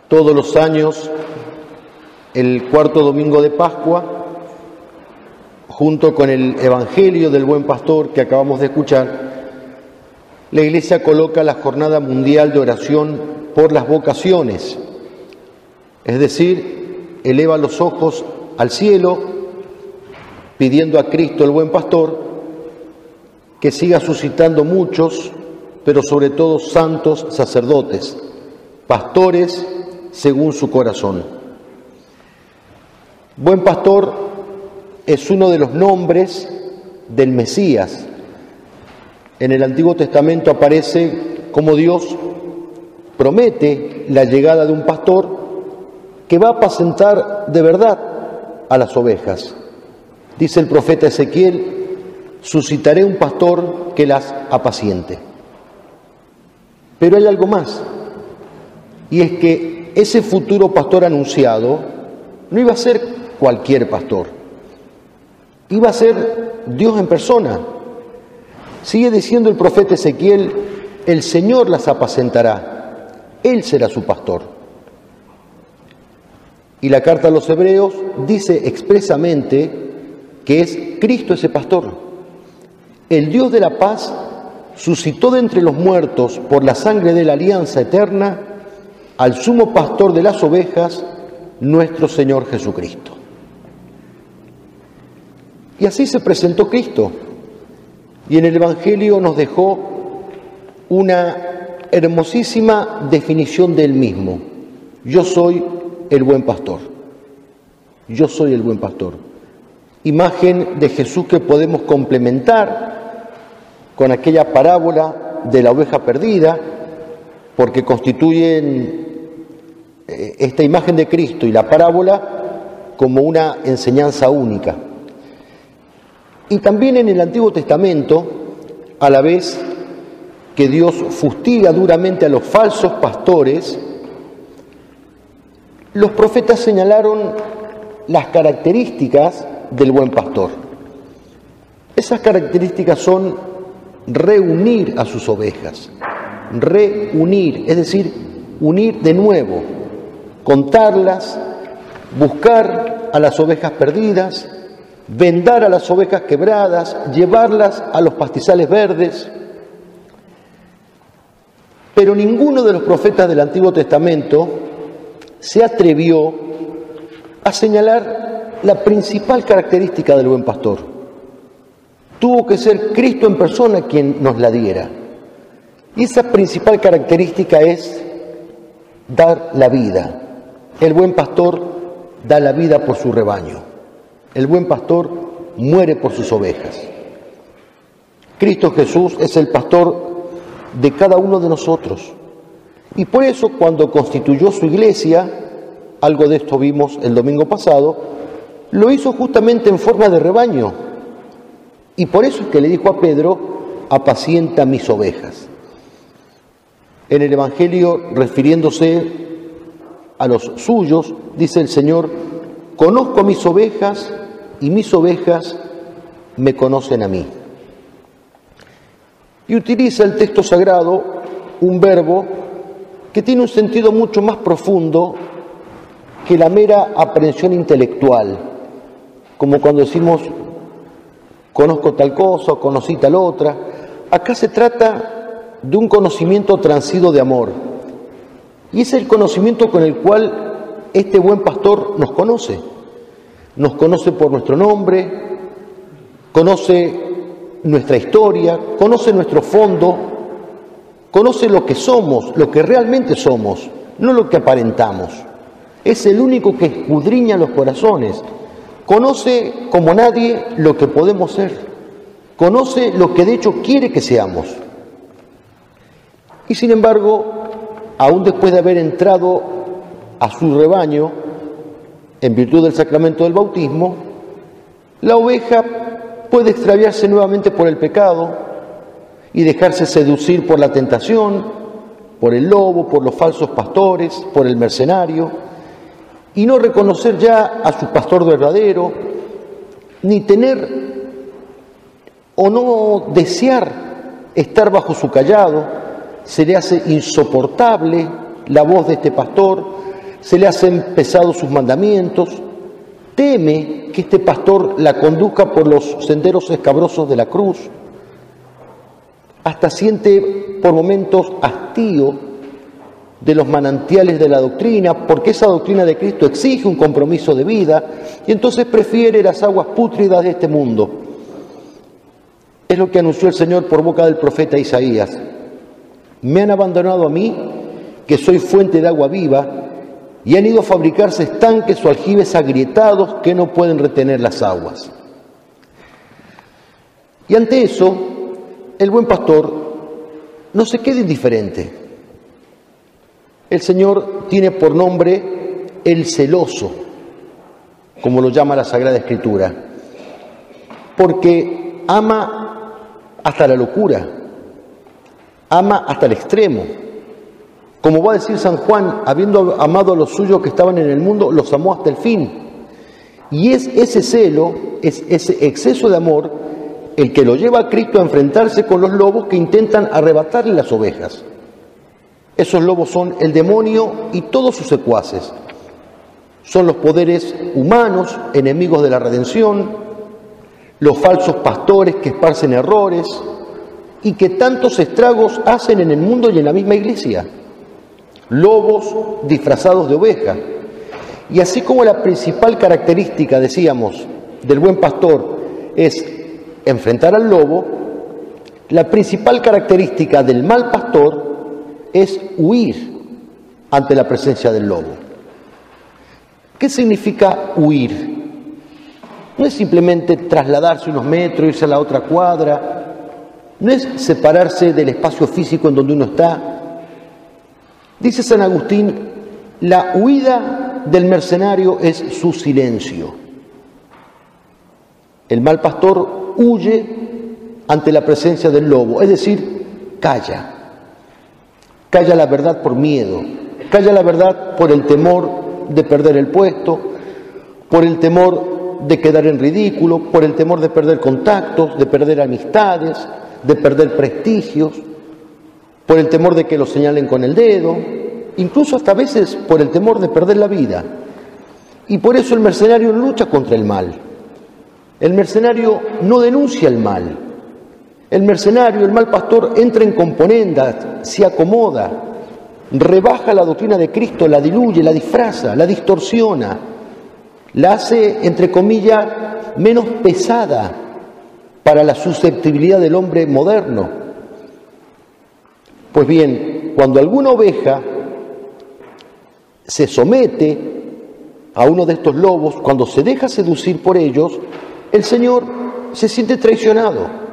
Todos los años, el cuarto domingo de Pascua, junto con el Evangelio del Buen Pastor que acabamos de escuchar, la Iglesia coloca la Jornada Mundial de Oración por las Vocaciones, es decir, eleva los ojos al cielo, pidiendo a Cristo el Buen Pastor que siga suscitando muchos, pero sobre todo santos sacerdotes, pastores según su corazón. Buen Pastor es uno de los nombres del Mesías. En el Antiguo Testamento aparece como Dios promete la llegada de un pastor que va a apacentar de verdad a las ovejas. Dice el profeta Ezequiel: suscitaré un pastor que las apaciente. Pero hay algo más, y es que ese futuro pastor anunciado no iba a ser cualquier pastor, iba a ser Dios en persona. Sigue diciendo el profeta Ezequiel: el Señor las apacentará, Él será su pastor. Y la carta a los Hebreos dice expresamente que es Cristo ese pastor. El Dios de la paz suscitó de entre los muertos por la sangre de la alianza eterna al sumo pastor de las ovejas, nuestro Señor Jesucristo. Y así se presentó Cristo, y en el Evangelio nos dejó una hermosísima definición de Él mismo: yo soy el buen pastor. Yo soy el buen pastor. Imagen de Jesús que podemos complementar con aquella parábola de la oveja perdida, porque constituyen esta imagen de Cristo y la parábola como una enseñanza única. Y también en el Antiguo Testamento, a la vez que Dios fustiga duramente a los falsos pastores, los profetas señalaron las características del buen pastor. Esas características son reunir a sus ovejas, reunir, es decir, unir de nuevo, contarlas, buscar a las ovejas perdidas, vendar a las ovejas quebradas, llevarlas a los pastizales verdes. Pero ninguno de los profetas del Antiguo Testamento se atrevió a señalar la principal característica del buen pastor. Tuvo que ser Cristo en persona quien nos la diera. Y esa principal característica es dar la vida. El buen pastor da la vida por su rebaño. El buen pastor muere por sus ovejas. Cristo Jesús es el pastor de cada uno de nosotros. Y por eso, cuando constituyó su iglesia, algo de esto vimos el domingo pasado, lo hizo justamente en forma de rebaño. Y por eso es que le dijo a Pedro: apacienta mis ovejas. En el Evangelio, refiriéndose a los suyos, dice el Señor: conozco a mis ovejas y mis ovejas me conocen a mí. Y utiliza el texto sagrado un verbo que tiene un sentido mucho más profundo que la mera aprehensión intelectual, como cuando decimos conozco tal cosa o conocí tal otra. Acá se trata de un conocimiento transido de amor, y es el conocimiento con el cual este buen pastor nos conoce. Nos conoce por nuestro nombre, conoce nuestra historia, conoce nuestro fondo, conoce lo que somos, lo que realmente somos, no lo que aparentamos. Es el único que escudriña los corazones. Conoce como nadie lo que podemos ser. Conoce lo que de hecho quiere que seamos. Y sin embargo, aún después de haber entrado a su rebaño, en virtud del sacramento del bautismo, la oveja puede extraviarse nuevamente por el pecado y dejarse seducir por la tentación, por el lobo, por los falsos pastores, por el mercenario, y no reconocer ya a su pastor verdadero, ni tener o no desear estar bajo su callado. Se le hace insoportable la voz de este pastor, se le hacen pesados sus mandamientos, teme que este pastor la conduzca por los senderos escabrosos de la cruz, hasta siente por momentos hastío de los manantiales de la doctrina, porque esa doctrina de Cristo exige un compromiso de vida, y entonces prefiere las aguas pútridas de este mundo. Es lo que anunció el Señor por boca del profeta Isaías. Me han abandonado a mí, que soy fuente de agua viva, y han ido a fabricarse estanques o aljibes agrietados que no pueden retener las aguas. Y ante eso, el buen pastor no se queda indiferente. El Señor tiene por nombre el celoso, como lo llama la Sagrada Escritura, porque ama hasta la locura, ama hasta el extremo. Como va a decir San Juan, habiendo amado a los suyos que estaban en el mundo, los amó hasta el fin. Y es ese celo, es ese exceso de amor, el que lo lleva a Cristo a enfrentarse con los lobos que intentan arrebatarle las ovejas. Esos lobos son el demonio y todos sus secuaces. Son los poderes humanos, enemigos de la redención, los falsos pastores que esparcen errores y que tantos estragos hacen en el mundo y en la misma iglesia. Lobos disfrazados de oveja. Y así como la principal característica, decíamos, del buen pastor es enfrentar al lobo, la principal característica del mal pastor es huir ante la presencia del lobo. ¿Qué significa huir? No es simplemente trasladarse unos metros, irse a la otra cuadra, no es separarse del espacio físico en donde uno está. Dice San Agustín, la huida del mercenario es su silencio. El mal pastor huye ante la presencia del lobo, es decir, calla. Calla la verdad por miedo, calla la verdad por el temor de perder el puesto, por el temor de quedar en ridículo, por el temor de perder contactos, de perder amistades, de perder prestigios, por el temor de que lo señalen con el dedo, incluso hasta a veces por el temor de perder la vida. Y por eso el mercenario lucha contra el mal. El mercenario no denuncia el mal. El mercenario, el mal pastor, entra en componendas, se acomoda, rebaja la doctrina de Cristo, la diluye, la disfraza, la distorsiona, la hace, entre comillas, menos pesada para la susceptibilidad del hombre moderno. Pues bien, cuando alguna oveja se somete a uno de estos lobos, cuando se deja seducir por ellos, el Señor se siente traicionado.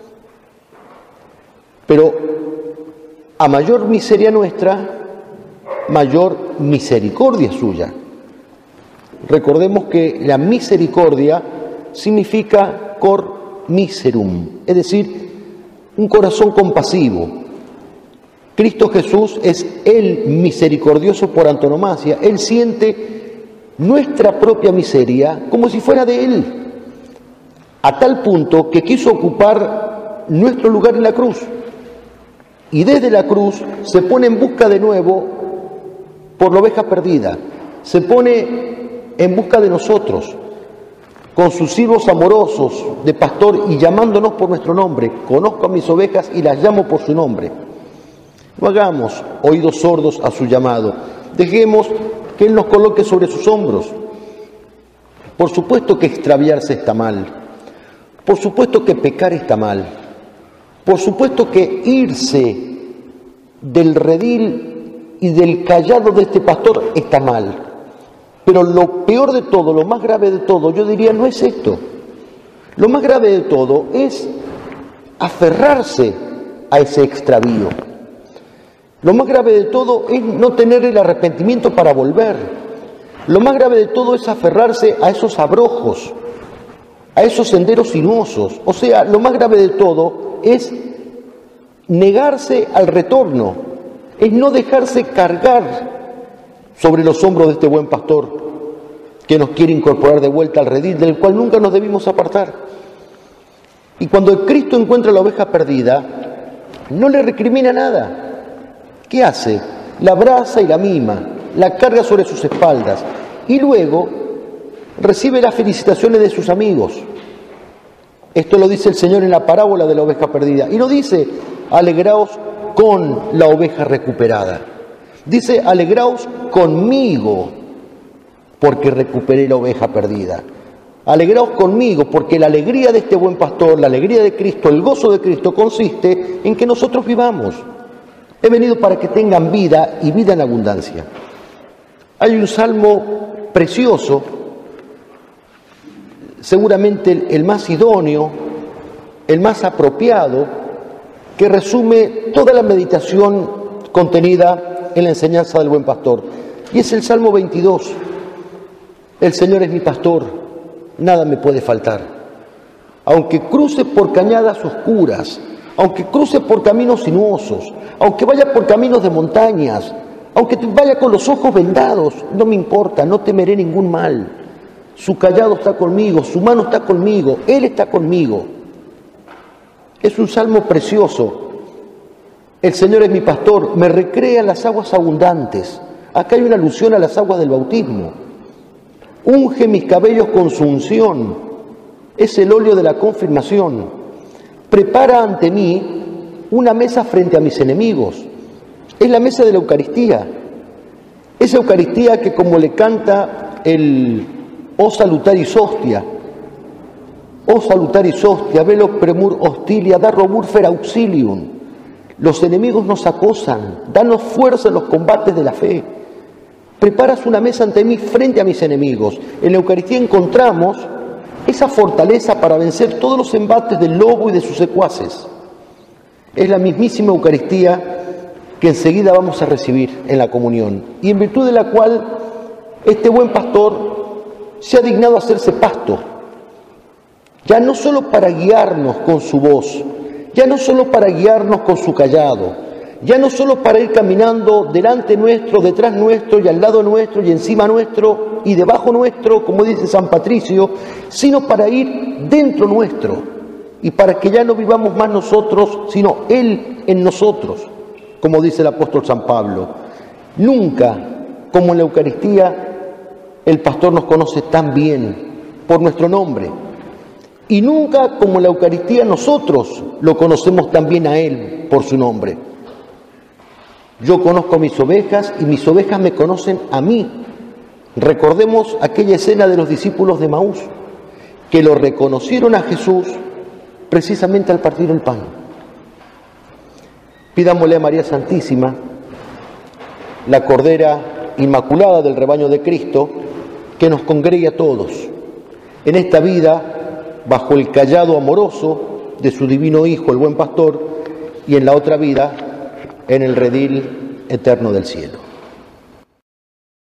Pero a mayor miseria nuestra, mayor misericordia suya. Recordemos que la misericordia significa cor miserum, es decir, un corazón compasivo. Cristo Jesús es el misericordioso por antonomasia. Él siente nuestra propia miseria como si fuera de Él, a tal punto que quiso ocupar nuestro lugar en la cruz. Y desde la cruz se pone en busca de nuevo por la oveja perdida. Se pone en busca de nosotros, con sus silbos amorosos de pastor y llamándonos por nuestro nombre. Conozco a mis ovejas y las llamo por su nombre. No hagamos oídos sordos a su llamado. Dejemos que Él nos coloque sobre sus hombros. Por supuesto que extraviarse está mal. Por supuesto que pecar está mal. Por supuesto que irse del redil y del cayado de este pastor está mal. Pero lo peor de todo, lo más grave de todo, yo diría, no es esto. Lo más grave de todo es aferrarse a ese extravío. Lo más grave de todo es no tener el arrepentimiento para volver. Lo más grave de todo es aferrarse a esos abrojos, a esos senderos sinuosos. O sea, lo más grave de todo es negarse al retorno, es no dejarse cargar sobre los hombros de este buen pastor que nos quiere incorporar de vuelta al redil del cual nunca nos debimos apartar. Y cuando el Cristo encuentra la oveja perdida, no le recrimina nada. ¿Qué hace? La abraza y la mima. la carga sobre sus espaldas y luego recibe las felicitaciones de sus amigos. Esto lo dice el Señor en la parábola de la oveja perdida. Y no dice, alegraos con la oveja recuperada. Dice, alegraos conmigo, porque recuperé la oveja perdida. Alegraos conmigo, porque la alegría de este buen pastor, la alegría de Cristo, el gozo de Cristo consiste en que nosotros vivamos. He venido para que tengan vida y vida en abundancia. Hay un salmo precioso, seguramente el más idóneo, el más apropiado, que resume toda la meditación contenida en la enseñanza del buen pastor. Y es el Salmo 22. El Señor es mi pastor, nada me puede faltar. Aunque cruce por cañadas oscuras, aunque cruce por caminos sinuosos, aunque vaya por caminos de montañas, aunque vaya con los ojos vendados, no me importa, no temeré ningún mal. Su cayado está conmigo, su mano está conmigo, Él está conmigo. Es un salmo precioso. El Señor es mi pastor, me recrea en las aguas abundantes. Acá hay una alusión a las aguas del bautismo. Unge mis cabellos con su unción, es el óleo de la confirmación. Prepara ante mí una mesa frente a mis enemigos. Es la mesa de la Eucaristía. Esa Eucaristía que, como le canta el O salutaris hostia, O salutaris hostia, velo premur hostilia, da robur fer auxilium. Los enemigos nos acosan, danos fuerza en los combates de la fe. Preparas una mesa ante mí frente a mis enemigos. En la Eucaristía encontramos esa fortaleza para vencer todos los embates del lobo y de sus secuaces. Es la mismísima Eucaristía que enseguida vamos a recibir en la comunión, y en virtud de la cual este buen pastor se ha dignado a hacerse pasto, ya no solo para guiarnos con su voz, ya no solo para guiarnos con su cayado, ya no solo para ir caminando delante nuestro, detrás nuestro y al lado nuestro y encima nuestro y debajo nuestro, como dice San Patricio, sino para ir dentro nuestro y para que ya no vivamos más nosotros, sino Él en nosotros, como dice el apóstol San Pablo. Nunca, como en la Eucaristía, el pastor nos conoce tan bien por nuestro nombre. Y nunca, como en la Eucaristía, nosotros lo conocemos tan bien a Él por su nombre. Yo conozco a mis ovejas y mis ovejas me conocen a mí. Recordemos aquella escena de los discípulos de Maús, que lo reconocieron a Jesús precisamente al partir el pan. Pidámosle a María Santísima, la Cordera Inmaculada del rebaño de Cristo, que nos congregue a todos en esta vida bajo el cayado amoroso de su divino Hijo, el buen pastor, y en la otra vida en el redil eterno del cielo.